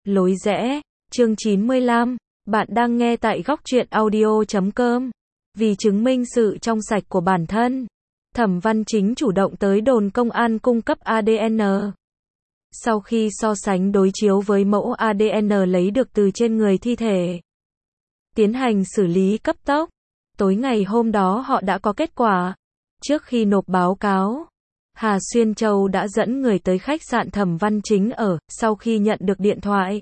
Lối rẽ, chương 95, bạn đang nghe tại góc truyện audio.com. Vì chứng minh sự trong sạch của bản thân, Thẩm Văn Chính chủ động tới đồn công an cung cấp ADN. Sau khi so sánh đối chiếu với mẫu ADN lấy được từ trên người thi thể, tiến hành xử lý cấp tốc, tối ngày hôm đó họ đã có kết quả. Trước khi nộp báo cáo, Hà Xuyên Châu đã dẫn người tới khách sạn Thẩm Văn Chính ở. Sau khi nhận được điện thoại,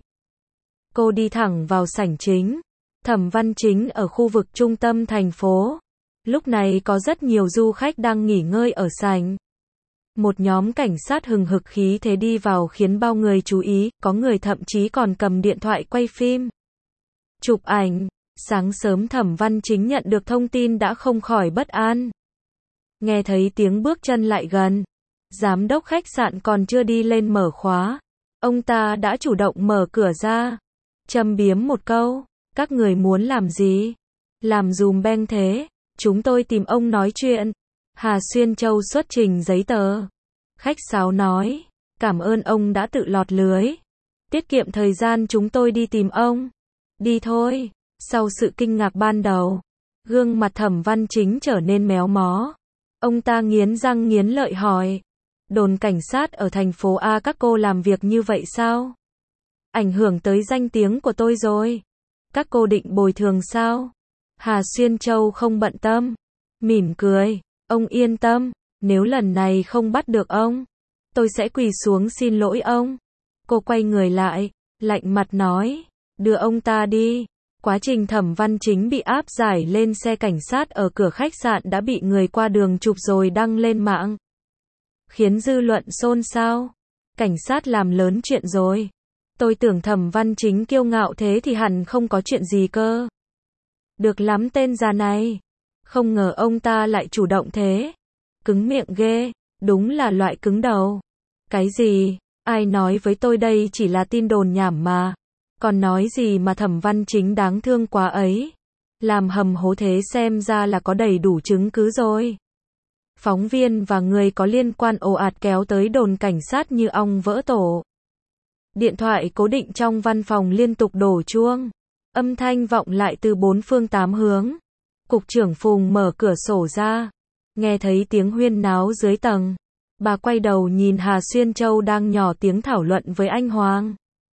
cô đi thẳng vào sảnh chính. Thẩm Văn Chính ở khu vực trung tâm thành phố. Lúc này có rất nhiều du khách đang nghỉ ngơi ở sảnh. Một nhóm cảnh sát hừng hực khí thế đi vào khiến bao người chú ý, có người thậm chí còn cầm điện thoại quay phim, chụp ảnh. Sáng sớm Thẩm Văn Chính nhận được thông tin đã không khỏi bất an. Nghe thấy tiếng bước chân lại gần, giám đốc khách sạn còn chưa đi lên mở khóa, ông ta đã chủ động mở cửa ra, châm biếm một câu, các người muốn làm gì? Làm dùm beng thế, chúng tôi tìm ông nói chuyện. Hà Xuyên Châu xuất trình giấy tờ. Khách sáo nói, cảm ơn ông đã tự lọt lưới, tiết kiệm thời gian chúng tôi đi tìm ông. Đi thôi. Sau sự kinh ngạc ban đầu, gương mặt Thẩm Văn Chính trở nên méo mó. Ông ta nghiến răng nghiến lợi hỏi, đồn cảnh sát ở thành phố A các cô làm việc như vậy sao? Ảnh hưởng tới danh tiếng của tôi rồi. Các cô định bồi thường sao? Hà Xuyên Châu không bận tâm, mỉm cười, ông yên tâm, nếu lần này không bắt được ông, tôi sẽ quỳ xuống xin lỗi ông. Cô quay người lại, lạnh mặt nói, đưa ông ta đi. Quá trình Thẩm Văn Chính bị áp giải lên xe cảnh sát ở cửa khách sạn đã bị người qua đường chụp rồi đăng lên mạng, khiến dư luận xôn xao. Cảnh sát làm lớn chuyện rồi. Tôi tưởng Thẩm Văn Chính kiêu ngạo thế thì hẳn không có chuyện gì cơ. Được lắm tên già này. Không ngờ ông ta lại chủ động thế. Cứng miệng ghê, đúng là loại cứng đầu. Cái gì? Ai nói với tôi đây chỉ là tin đồn nhảm mà. Còn nói gì mà Thẩm Văn Chính đáng thương quá ấy. Làm hầm hố thế xem ra là có đầy đủ chứng cứ rồi. Phóng viên và người có liên quan ồ ạt kéo tới đồn cảnh sát như ong vỡ tổ. Điện thoại cố định trong văn phòng liên tục đổ chuông. Âm thanh vọng lại từ bốn phương tám hướng. Cục trưởng Phùng mở cửa sổ ra. Nghe thấy tiếng huyên náo dưới tầng. Bà quay đầu nhìn Hà Xuyên Châu đang nhỏ tiếng thảo luận với anh Hoàng.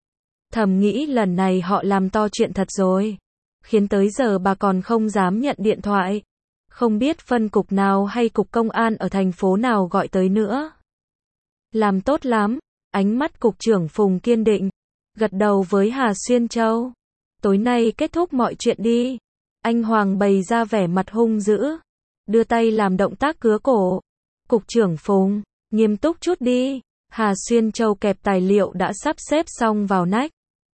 Thầm nghĩ lần này họ làm to chuyện thật rồi. Khiến tới giờ bà còn không dám nhận điện thoại. Không biết phân cục nào hay cục công an ở thành phố nào gọi tới nữa. Làm tốt lắm. Ánh mắt cục trưởng Phùng kiên định. Gật đầu với Hà Xuyên Châu. Tối nay kết thúc mọi chuyện đi. Anh Hoàng bày ra vẻ mặt hung dữ. Đưa tay làm động tác cứa cổ. Cục trưởng Phùng, nghiêm túc chút đi. Hà Xuyên Châu kẹp tài liệu đã sắp xếp xong vào nách.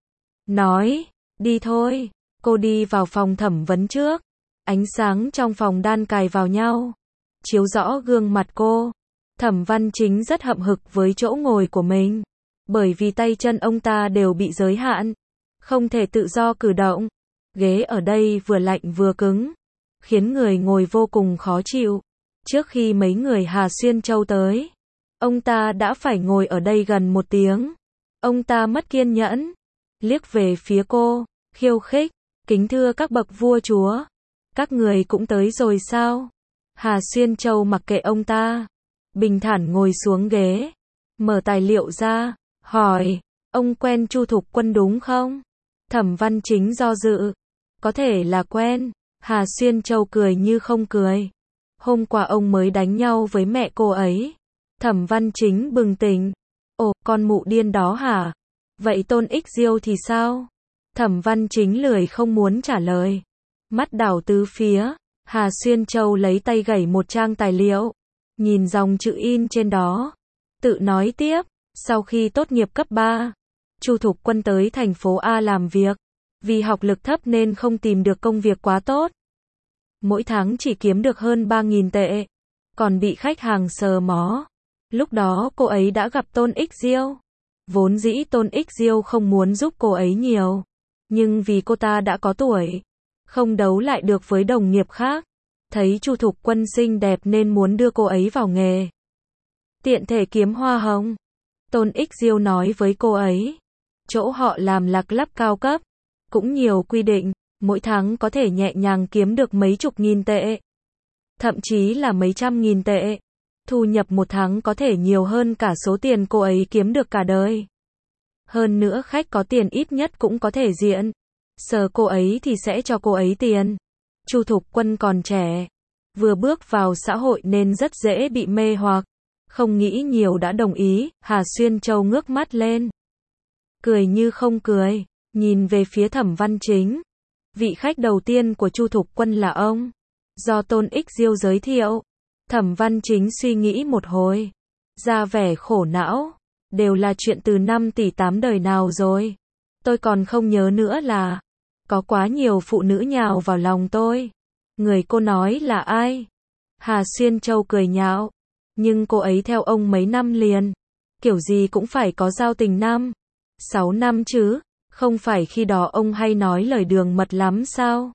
Nói, đi thôi. Cô đi vào phòng thẩm vấn trước. Ánh sáng trong phòng đan cài vào nhau, chiếu rõ gương mặt cô. Thẩm Văn Chính rất hậm hực với chỗ ngồi của mình. Bởi vì tay chân ông ta đều bị giới hạn. Không thể tự do cử động. Ghế ở đây vừa lạnh vừa cứng, khiến người ngồi vô cùng khó chịu. Trước khi mấy người Hà Xuyên Châu tới, ông ta đã phải ngồi ở đây gần 1 tiếng. Ông ta mất kiên nhẫn, liếc về phía cô, khiêu khích, kính thưa các bậc vua chúa. Các người cũng tới rồi sao? Hà Xuyên Châu mặc kệ ông ta, bình thản ngồi xuống ghế, mở tài liệu ra, hỏi, ông quen Chu Thục Quân đúng không? Thẩm Văn Chính do dự, có thể là quen. Hà Xuyên Châu cười như không cười. Hôm qua ông mới đánh nhau với mẹ cô ấy. Thẩm Văn Chính bừng tỉnh. Ồ, con mụ điên đó hả? Vậy Tôn Ích Diêu thì sao? Thẩm Văn Chính lười không muốn trả lời. Mắt đảo tứ phía. Hà Xuyên Châu lấy tay gẩy một trang tài liệu, nhìn dòng chữ in trên đó, tự nói tiếp. Sau khi tốt nghiệp cấp 3, Chu Thục Quân tới thành phố A làm việc. Vì học lực thấp nên không tìm được công việc quá tốt. Mỗi tháng chỉ kiếm được hơn 3.000 tệ. Còn bị khách hàng sờ mó. Lúc đó cô ấy đã gặp Tôn Ích Diêu. Vốn dĩ Tôn Ích Diêu không muốn giúp cô ấy nhiều. Nhưng vì cô ta đã có tuổi, không đấu lại được với đồng nghiệp khác. Thấy Chu Thục Quân xinh đẹp nên muốn đưa cô ấy vào nghề. Tiện thể kiếm hoa hồng. Tôn Ích Diêu nói với cô ấy. chỗ họ làm là club cao cấp, cũng nhiều quy định, mỗi tháng có thể nhẹ nhàng kiếm được mấy chục nghìn tệ, thậm chí là mấy trăm nghìn tệ. Thu nhập một tháng có thể nhiều hơn cả số tiền cô ấy kiếm được cả đời. Hơn nữa khách có tiền ít nhất cũng có thể diện sờ cô ấy thì sẽ cho cô ấy tiền. Chu Thục Quân còn trẻ, vừa bước vào xã hội nên rất dễ bị mê hoặc, không nghĩ nhiều đã đồng ý. Hà Xuyên Châu ngước mắt lên, cười như không cười, nhìn về phía Thẩm Văn Chính. Vị khách đầu tiên của Chu Thục Quân là ông, do Tôn Ích Diêu giới thiệu. Thẩm Văn Chính suy nghĩ một hồi, ra vẻ khổ não, đều là chuyện từ 5 tỷ 8 đời nào rồi. Tôi còn không nhớ nữa là, có quá nhiều phụ nữ nhào vào lòng tôi. Người cô nói là ai? Hà Xuyên Châu cười nhạo, nhưng cô ấy theo ông mấy năm liền, kiểu gì cũng phải có giao tình 6 năm chứ, không phải khi đó ông hay nói lời đường mật lắm sao?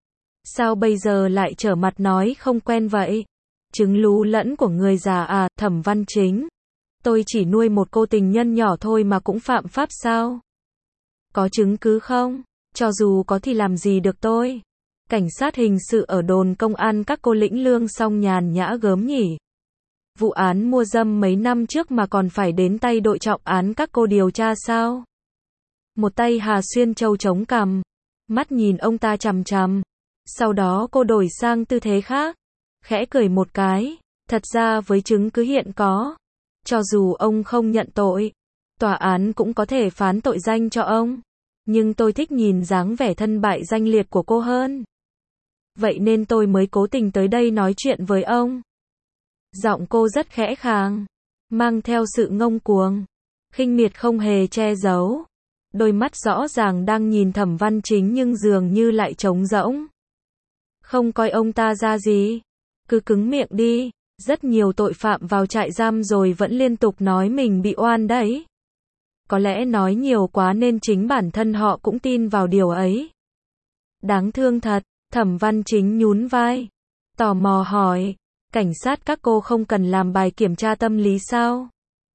Sao bây giờ lại trở mặt nói không quen vậy? Trứng lú lẫn của người già à? Thẩm Văn Chính, tôi chỉ nuôi một cô tình nhân nhỏ thôi mà cũng phạm pháp sao? Có chứng cứ không? Cho dù có thì làm gì được tôi? Cảnh sát hình sự ở đồn công an các cô lĩnh lương xong nhàn nhã gớm nhỉ? Vụ án mua dâm mấy năm trước mà còn phải đến tay đội trọng án các cô điều tra sao? Một tay Hà Xuyên Châu chống cằm, mắt nhìn ông ta chằm chằm. Sau đó cô đổi sang tư thế khác, khẽ cười một cái. Thật ra với chứng cứ hiện có, cho dù ông không nhận tội, tòa án cũng có thể phán tội danh cho ông. Nhưng tôi thích nhìn dáng vẻ thân bại danh liệt của cô hơn. Vậy nên tôi mới cố tình tới đây nói chuyện với ông. Giọng cô rất khẽ khàng, mang theo sự ngông cuồng, khinh miệt không hề che giấu. Đôi mắt rõ ràng đang nhìn Thẩm Văn Chính nhưng dường như lại trống rỗng. Không coi ông ta ra gì, cứ cứng miệng đi. Rất nhiều tội phạm vào trại giam rồi vẫn liên tục nói mình bị oan đấy. Có lẽ nói nhiều quá nên chính bản thân họ cũng tin vào điều ấy. Đáng thương thật. Thẩm Văn Chính nhún vai, tò mò hỏi, cảnh sát các cô không cần làm bài kiểm tra tâm lý sao?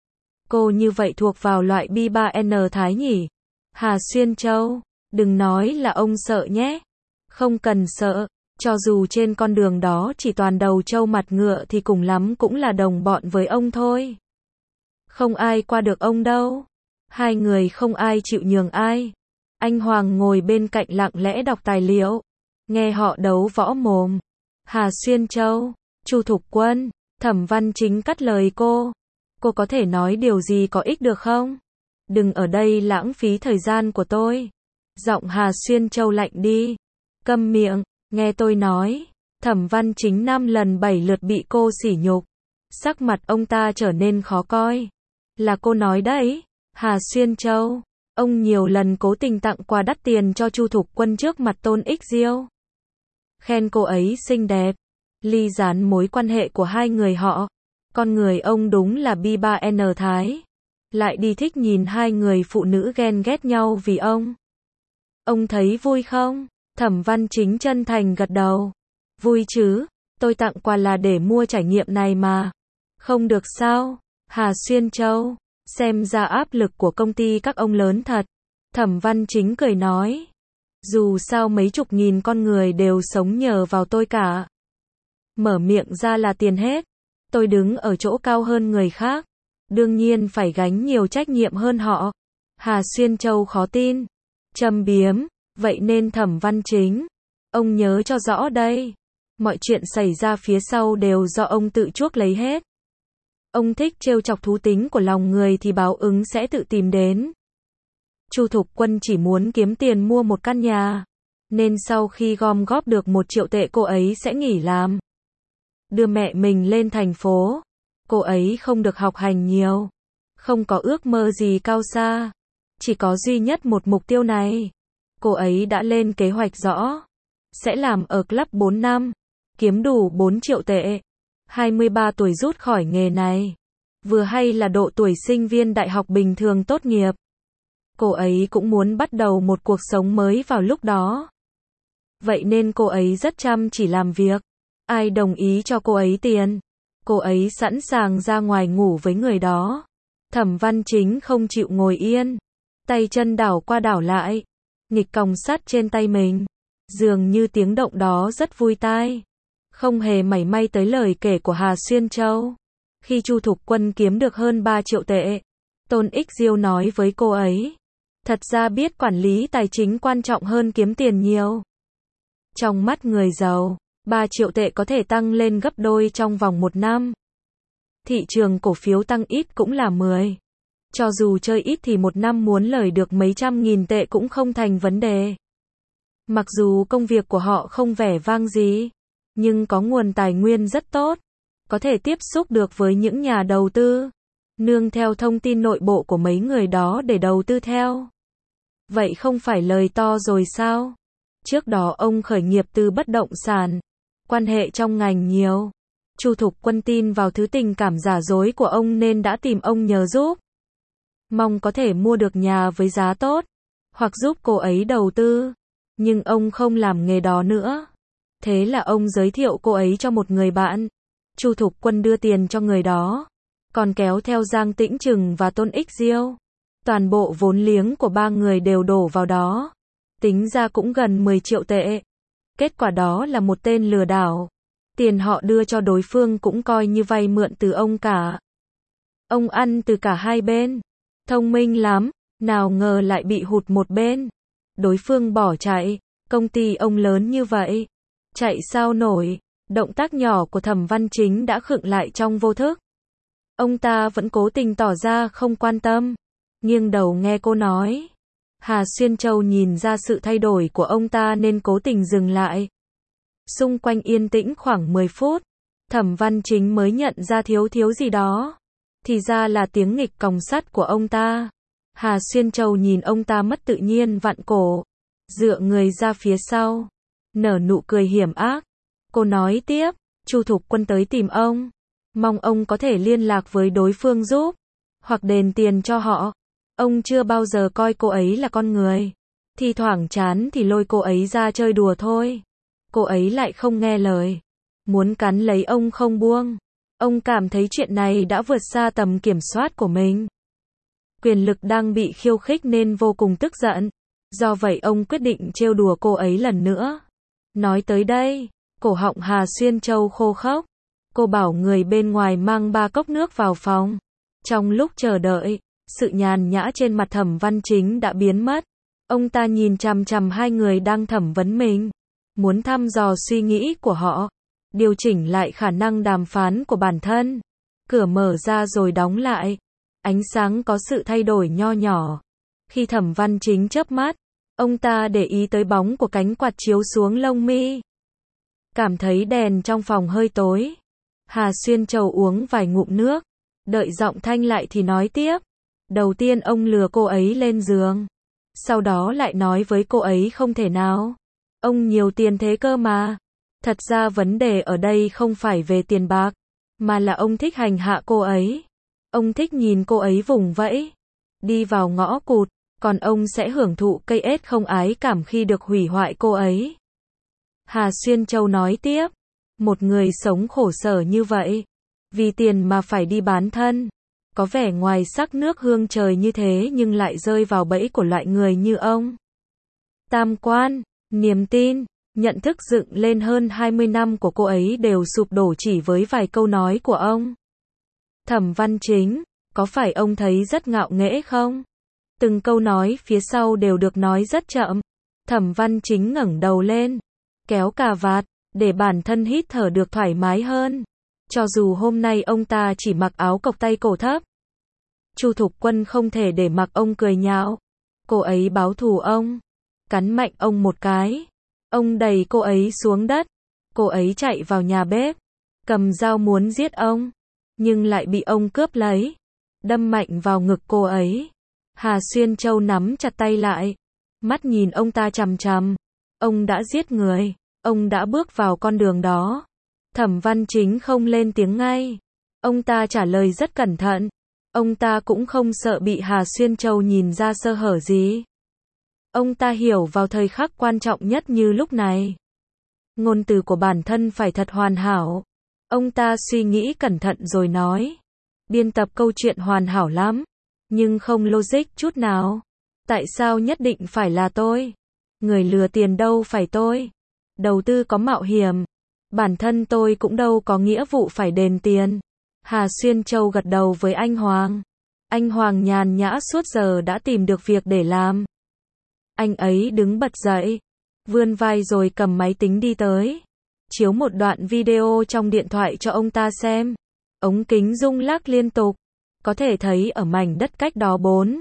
Cô như vậy thuộc vào loại B3N Thái nhỉ? Hà Xuyên Châu, đừng nói là ông sợ nhé. Không cần sợ, cho dù trên con đường đó chỉ toàn đầu trâu mặt ngựa thì cùng lắm cũng là đồng bọn với ông thôi. Không ai qua được ông đâu. Hai người không ai chịu nhường ai. Anh Hoàng ngồi bên cạnh lặng lẽ đọc tài liệu, nghe họ đấu võ mồm. Hà Xuyên Châu, Chu Thục Quân, Thẩm Văn Chính cắt lời cô. Cô có thể nói điều gì có ích được không? Đừng ở đây lãng phí thời gian của tôi. Giọng Hà Xuyên Châu lạnh đi. Câm miệng, nghe tôi nói. Thẩm Văn Chính 5 lần 7 lượt bị cô sỉ nhục. Sắc mặt ông ta trở nên khó coi. Là cô nói đấy, Hà Xuyên Châu. Ông nhiều lần cố tình tặng quà đắt tiền cho Chu Thục Quân trước mặt Tôn Ích Diêu. Khen cô ấy xinh đẹp, ly gián mối quan hệ của hai người họ. Con người ông đúng là B3N Thái. Lại đi thích nhìn hai người phụ nữ ghen ghét nhau vì ông. Ông thấy vui không? Thẩm Văn Chính chân thành gật đầu. Vui chứ, tôi tặng quà là để mua trải nghiệm này mà. Không được sao? Hà Xuyên Châu, xem ra áp lực của công ty các ông lớn thật. Thẩm Văn Chính cười nói. Dù sao mấy chục nghìn con người đều sống nhờ vào tôi cả. Mở miệng ra là tiền hết. Tôi đứng ở chỗ cao hơn người khác, đương nhiên phải gánh nhiều trách nhiệm hơn họ. Hà Xuyên Châu khó tin, châm biếm, vậy nên Thẩm Văn Chính, ông nhớ cho rõ đây. Mọi chuyện xảy ra phía sau đều do ông tự chuốc lấy hết. Ông thích trêu chọc thú tính của lòng người thì báo ứng sẽ tự tìm đến. Chu Thục Quân chỉ muốn kiếm tiền mua một căn nhà, nên sau khi gom góp được 1 triệu tệ cô ấy sẽ nghỉ làm, đưa mẹ mình lên thành phố. Cô ấy không được học hành nhiều, không có ước mơ gì cao xa, chỉ có duy nhất một mục tiêu này. Cô ấy đã lên kế hoạch rõ, sẽ làm ở club 4 năm, kiếm đủ 4 triệu tệ. 23 tuổi rút khỏi nghề này, vừa hay là độ tuổi sinh viên đại học bình thường tốt nghiệp. Cô ấy cũng muốn bắt đầu một cuộc sống mới vào lúc đó. Vậy nên cô ấy rất chăm chỉ làm việc. Ai đồng ý cho cô ấy tiền, cô ấy sẵn sàng ra ngoài ngủ với người đó. Thẩm Văn Chính không chịu ngồi yên, tay chân đảo qua đảo lại, nghịch còng sắt trên tay mình. Dường như tiếng động đó rất vui tai, không hề mảy may tới lời kể của Hà Xuyên Châu. Khi Chu Thục Quân kiếm được hơn 3 triệu tệ, Tôn Ích Diêu nói với cô ấy, thật ra biết quản lý tài chính quan trọng hơn kiếm tiền nhiều. Trong mắt người giàu, 3 triệu tệ có thể tăng lên gấp đôi trong vòng 1 năm. Thị trường cổ phiếu tăng ít cũng là 10. Cho dù chơi ít thì 1 năm muốn lời được mấy trăm nghìn tệ cũng không thành vấn đề. Mặc dù công việc của họ không vẻ vang gì, nhưng có nguồn tài nguyên rất tốt, có thể tiếp xúc được với những nhà đầu tư, nương theo thông tin nội bộ của mấy người đó để đầu tư theo. Vậy không phải lời to rồi sao? Trước đó ông khởi nghiệp từ bất động sản, quan hệ trong ngành nhiều. Chu Thục Quân tin vào thứ tình cảm giả dối của ông nên đã tìm ông nhờ giúp. Mong có thể mua được nhà với giá tốt, hoặc giúp cô ấy đầu tư. Nhưng ông không làm nghề đó nữa. Thế là ông giới thiệu cô ấy cho một người bạn. Chu Thục Quân đưa tiền cho người đó, còn kéo theo Giang Tĩnh Trừng và Tôn Ích Diêu. Toàn bộ vốn liếng của 3 người đều đổ vào đó. Tính ra cũng gần 10 triệu tệ. Kết quả đó là một tên lừa đảo. Tiền họ đưa cho đối phương cũng coi như vay mượn từ ông cả. Ông ăn từ cả hai bên. Thông minh lắm, nào ngờ lại bị hụt một bên. Đối phương bỏ chạy, công ty ông lớn như vậy. Chạy sao nổi, động tác nhỏ của Thẩm Văn Chính đã khựng lại trong vô thức. Ông ta vẫn cố tình tỏ ra không quan tâm, nghiêng đầu nghe cô nói. Hà Xuyên Châu nhìn ra sự thay đổi của ông ta nên cố tình dừng lại. Xung quanh yên tĩnh khoảng 10 phút, Thẩm Văn Chính mới nhận ra thiếu gì đó. Thì ra là tiếng nghịch còng sắt của ông ta. Hà Xuyên Châu nhìn ông ta mất tự nhiên vặn cổ, dựa người ra phía sau, nở nụ cười hiểm ác. Cô nói tiếp, Chu Thục Quân tới tìm ông, mong ông có thể liên lạc với đối phương giúp, hoặc đền tiền cho họ. Ông chưa bao giờ coi cô ấy là con người. Thi thoảng chán thì lôi cô ấy ra chơi đùa thôi. Cô ấy lại không nghe lời, muốn cắn lấy ông không buông. Ông cảm thấy chuyện này đã vượt xa tầm kiểm soát của mình. Quyền lực đang bị khiêu khích nên vô cùng tức giận. Do vậy ông quyết định trêu đùa cô ấy lần nữa. Nói tới đây, cổ họng Hà Xuyên Châu khô khốc. Cô bảo người bên ngoài mang 3 cốc nước vào phòng. Trong lúc chờ đợi, sự nhàn nhã trên mặt Thẩm Văn Chính đã biến mất. Ông ta nhìn chằm chằm hai người đang thẩm vấn mình, muốn thăm dò suy nghĩ của họ, điều chỉnh lại khả năng đàm phán của bản thân. Cửa mở ra rồi đóng lại. Ánh sáng có sự thay đổi nho nhỏ. Khi Thẩm Văn Chính chớp mắt, ông ta để ý tới bóng của cánh quạt chiếu xuống lông mi. Cảm thấy đèn trong phòng hơi tối. Hà Xuyên Châu uống vài ngụm nước, đợi giọng thanh lại thì nói tiếp. Đầu tiên ông lừa cô ấy lên giường, sau đó lại nói với cô ấy không thể nào. Ông nhiều tiền thế cơ mà. Thật ra vấn đề ở đây không phải về tiền bạc, mà là ông thích hành hạ cô ấy. Ông thích nhìn cô ấy vùng vẫy, đi vào ngõ cụt, còn ông sẽ hưởng thụ cây ết không ái cảm khi được hủy hoại cô ấy. Hà Xuyên Châu nói tiếp, một người sống khổ sở như vậy, vì tiền mà phải đi bán thân, có vẻ ngoài sắc nước hương trời như thế nhưng lại rơi vào bẫy của loại người như ông. Tam quan, niềm tin, nhận thức dựng lên hơn 20 năm của cô ấy đều sụp đổ chỉ với vài câu nói của ông. Thẩm Văn Chính, có phải ông thấy rất ngạo nghễ không? Từng câu nói phía sau đều được nói rất chậm. Thẩm Văn Chính ngẩng đầu lên, kéo cà vạt, để bản thân hít thở được thoải mái hơn. Cho dù hôm nay ông ta chỉ mặc áo cộc tay cổ thấp. Chu Thục Quân không thể để mặc ông cười nhạo. Cô ấy báo thù ông, cắn mạnh ông một cái. Ông đẩy cô ấy xuống đất. Cô ấy chạy vào nhà bếp, cầm dao muốn giết ông, nhưng lại bị ông cướp lấy, đâm mạnh vào ngực cô ấy. Hà Xuyên Châu nắm chặt tay lại, mắt nhìn ông ta chằm chằm. Ông đã giết người, ông đã bước vào con đường đó. Thẩm Văn Chính không lên tiếng ngay. Ông ta trả lời rất cẩn thận. Ông ta cũng không sợ bị Hà Xuyên Châu nhìn ra sơ hở gì. Ông ta hiểu vào thời khắc quan trọng nhất như lúc này, ngôn từ của bản thân phải thật hoàn hảo. Ông ta suy nghĩ cẩn thận rồi nói. Biên tập câu chuyện hoàn hảo lắm, nhưng không logic chút nào. Tại sao nhất định phải là tôi? Người lừa tiền đâu phải tôi. Đầu tư có mạo hiểm. Bản thân tôi cũng đâu có nghĩa vụ phải đền tiền. Hà Xuyên Châu gật đầu với anh Hoàng. Anh Hoàng nhàn nhã suốt giờ đã tìm được việc để làm. Anh ấy đứng bật dậy, vươn vai rồi cầm máy tính đi tới. Chiếu một đoạn video trong điện thoại cho ông ta xem. Ống kính rung lắc liên tục. Có thể thấy ở mảnh đất cách đó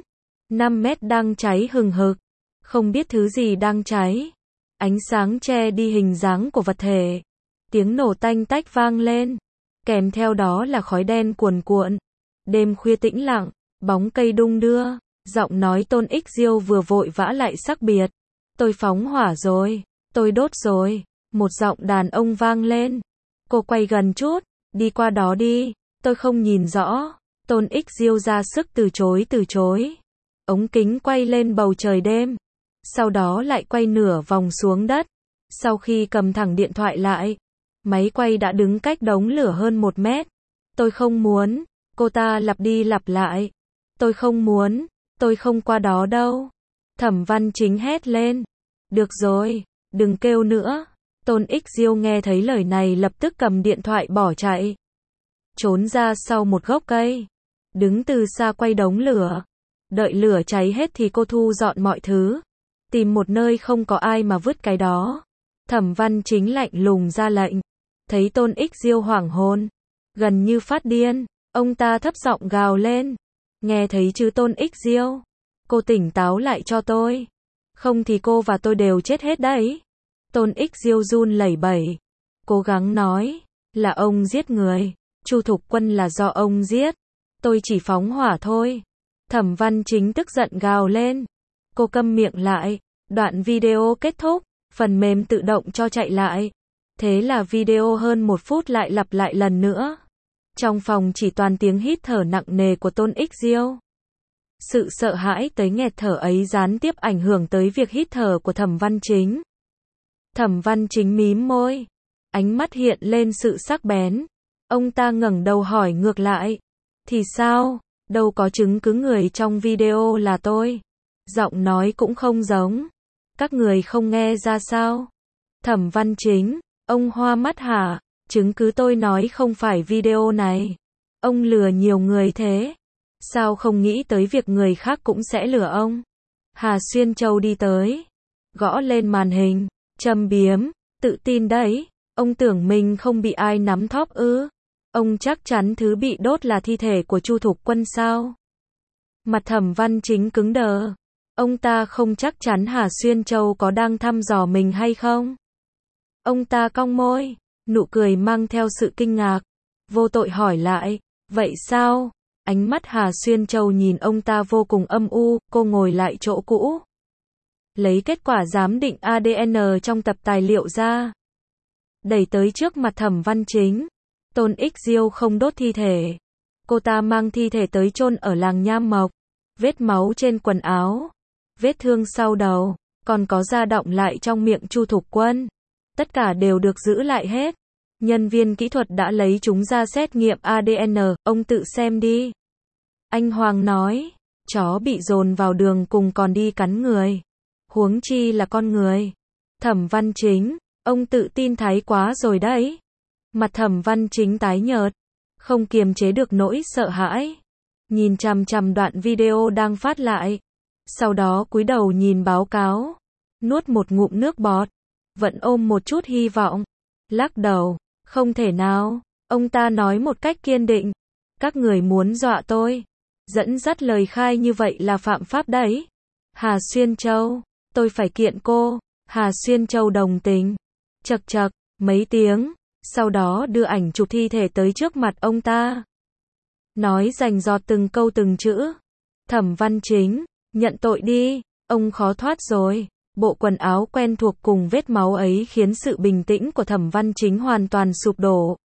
4-5 mét đang cháy hừng hực. Không biết thứ gì đang cháy. Ánh sáng che đi hình dáng của vật thể. Tiếng nổ tanh tách vang lên. Kèm theo đó là khói đen cuồn cuộn. Đêm khuya tĩnh lặng, bóng cây đung đưa. Giọng nói Tôn Ích Diêu vừa vội vã lại sắc biệt. Tôi phóng hỏa rồi. Tôi đốt rồi. Một giọng đàn ông vang lên. Cô quay gần chút. Đi qua đó đi. Tôi không nhìn rõ. Tôn Ích Diêu ra sức từ chối. Ống kính quay lên bầu trời đêm. Sau đó lại quay nửa vòng xuống đất. Sau khi cầm thẳng điện thoại lại, máy quay đã đứng cách đống lửa hơn 1 mét. Tôi không muốn. Cô ta lặp đi lặp lại. Tôi không muốn. Tôi không qua đó đâu. Thẩm Văn Chính hét lên. Được rồi, đừng kêu nữa. Tôn Ích Diêu nghe thấy lời này lập tức cầm điện thoại bỏ chạy. Trốn ra sau một gốc cây. Đứng từ xa quay đống lửa. Đợi lửa cháy hết thì cô thu dọn mọi thứ. Tìm một nơi không có ai mà vứt cái đó. Thẩm Văn Chính lạnh lùng ra lệnh. Thấy Tôn Ích Diêu hoảng hồn, gần như phát điên, ông ta thấp giọng gào lên. Nghe thấy chứ Tôn Ích Diêu? Cô tỉnh táo lại cho tôi. Không thì cô và tôi đều chết hết đấy. Tôn Ích Diêu run lẩy bẩy. Cố gắng nói. Là ông giết người. Chu Thục Quân là do ông giết. Tôi chỉ phóng hỏa thôi. Thẩm Văn Chính tức giận gào lên. Cô câm miệng lại. Đoạn video kết thúc. Phần mềm tự động cho chạy lại. Thế là video hơn 1 phút lại lặp lại lần nữa. Trong phòng chỉ toàn tiếng hít thở nặng nề của Tôn Ích Diêu. Sự sợ hãi tới nghẹt thở ấy gián tiếp ảnh hưởng tới việc hít thở của Thẩm Văn Chính. Thẩm Văn Chính mím môi. Ánh mắt hiện lên sự sắc bén. Ông ta ngẩng đầu hỏi ngược lại. Thì sao? Đâu có chứng cứ người trong video là tôi. Giọng nói cũng không giống. Các người không nghe ra sao? Thẩm Văn Chính. Ông hoa mắt hả? Chứng cứ tôi nói không phải video này. Ông lừa nhiều người thế. Sao không nghĩ tới việc người khác cũng sẽ lừa ông? Hà Xuyên Châu đi tới. Gõ lên màn hình. Châm biếm. Tự tin đấy. Ông tưởng mình không bị ai nắm thóp ư? Ông chắc chắn thứ bị đốt là thi thể của Chu Thục Quân sao? Mặt Thẩm Văn Chính cứng đờ. Ông ta không chắc chắn Hà Xuyên Châu có đang thăm dò mình hay không? Ông ta cong môi, nụ cười mang theo sự kinh ngạc. Vô tội hỏi lại, vậy sao? Ánh mắt Hà Xuyên Châu nhìn ông ta vô cùng âm u, cô ngồi lại chỗ cũ. Lấy kết quả giám định ADN trong tập tài liệu ra. Đẩy tới trước mặt Thẩm Văn Chính. Tôn Ích Diêu không đốt thi thể. Cô ta mang thi thể tới chôn ở làng Nham Mộc. Vết máu trên quần áo. Vết thương sau đầu. Còn có da đọng lại trong miệng Chu Thục Quân. Tất cả đều được giữ lại hết. Nhân viên kỹ thuật đã lấy chúng ra xét nghiệm ADN, ông tự xem đi. Anh Hoàng nói, chó bị dồn vào đường cùng còn đi cắn người. Huống chi là con người. Thẩm Văn Chính, ông tự tin thái quá rồi đấy. Mặt Thẩm Văn Chính tái nhợt, không kiềm chế được nỗi sợ hãi. Nhìn chằm chằm đoạn video đang phát lại. Sau đó cúi đầu nhìn báo cáo. Nuốt một ngụm nước bọt. Vẫn ôm một chút hy vọng. Lắc đầu. Không thể nào. Ông ta nói một cách kiên định. Các người muốn dọa tôi. Dẫn dắt lời khai như vậy là phạm pháp đấy. Hà Xuyên Châu. Tôi phải kiện cô. Hà Xuyên Châu đồng tình. Chậc chậc. Mấy tiếng. Sau đó đưa ảnh chụp thi thể tới trước mặt ông ta. Nói rành rọt từng câu từng chữ. Thẩm Văn Chính. Nhận tội đi. Ông khó thoát rồi. Bộ quần áo quen thuộc cùng vết máu ấy khiến sự bình tĩnh của Thẩm Văn Chính hoàn toàn sụp đổ.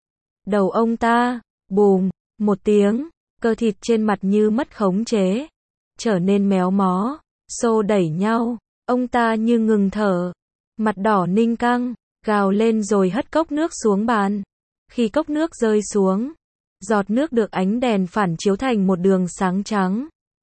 Đầu ông ta, bùm, một tiếng, cơ thịt trên mặt như mất khống chế, trở nên méo mó, xô đẩy nhau, ông ta như ngừng thở, mặt đỏ ninh căng, gào lên rồi hất cốc nước xuống bàn. Khi cốc nước rơi xuống, giọt nước được ánh đèn phản chiếu thành một đường sáng trắng.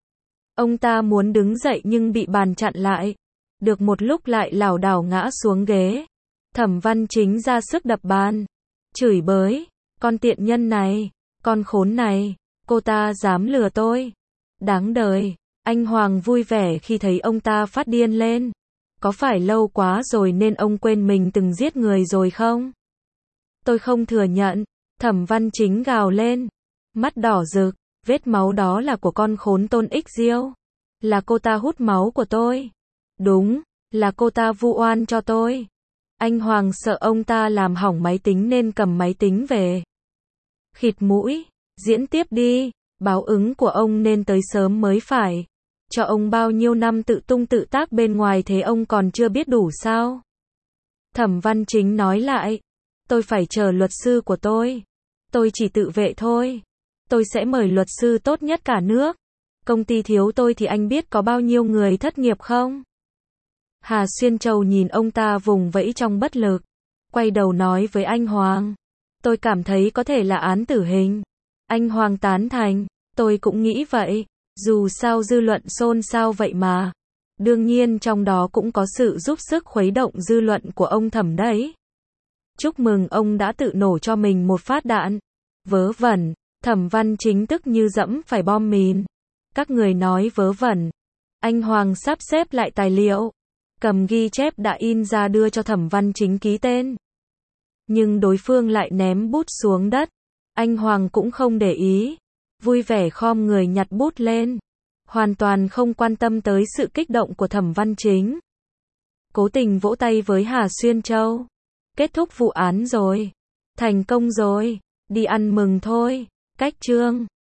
Ông ta muốn đứng dậy nhưng bị bàn chặn lại. Được một lúc lại lảo đảo ngã xuống ghế. Thẩm Văn Chính ra sức đập bàn. Chửi bới. Con tiện nhân này. Con khốn này. Cô ta dám lừa tôi. Đáng đời. Anh Hoàng vui vẻ khi thấy ông ta phát điên lên. Có phải lâu quá rồi nên ông quên mình từng giết người rồi không? Tôi không thừa nhận. Thẩm Văn Chính gào lên. Mắt đỏ rực. Vết máu đó là của con khốn Tôn Ích Diêu. Là cô ta hút máu của tôi. Đúng, là cô ta vu oan cho tôi. Anh Hoàng sợ ông ta làm hỏng máy tính nên cầm máy tính về. Khịt mũi. Diễn tiếp đi. Báo ứng của ông nên tới sớm mới phải. Cho ông bao nhiêu năm tự tung tự tác bên ngoài thế ông còn chưa biết đủ sao? Thẩm Văn Chính nói lại. Tôi phải chờ luật sư của tôi. Tôi chỉ tự vệ thôi. Tôi sẽ mời luật sư tốt nhất cả nước. Công ty thiếu tôi thì anh biết có bao nhiêu người thất nghiệp không? Hà Xuyên Châu nhìn ông ta vùng vẫy trong bất lực. Quay đầu nói với anh Hoàng. Tôi cảm thấy có thể là án tử hình. Anh Hoàng tán thành. Tôi cũng nghĩ vậy. Dù sao dư luận xôn xao vậy mà. Đương nhiên trong đó cũng có sự giúp sức khuấy động dư luận của ông Thẩm đấy. Chúc mừng ông đã tự nổ cho mình một phát đạn. Vớ vẩn. Thẩm Văn Chính tức như dẫm phải bom mìn. Các người nói vớ vẩn. Anh Hoàng sắp xếp lại tài liệu. Cầm ghi chép đã in ra đưa cho Thẩm Văn Chính ký tên. Nhưng đối phương lại ném bút xuống đất. Anh Hoàng cũng không để ý. Vui vẻ khom người nhặt bút lên. Hoàn toàn không quan tâm tới sự kích động của Thẩm Văn Chính. Cố tình vỗ tay với Hà Xuyên Châu. Kết thúc vụ án rồi. Thành công rồi. Đi ăn mừng thôi. Cách chương.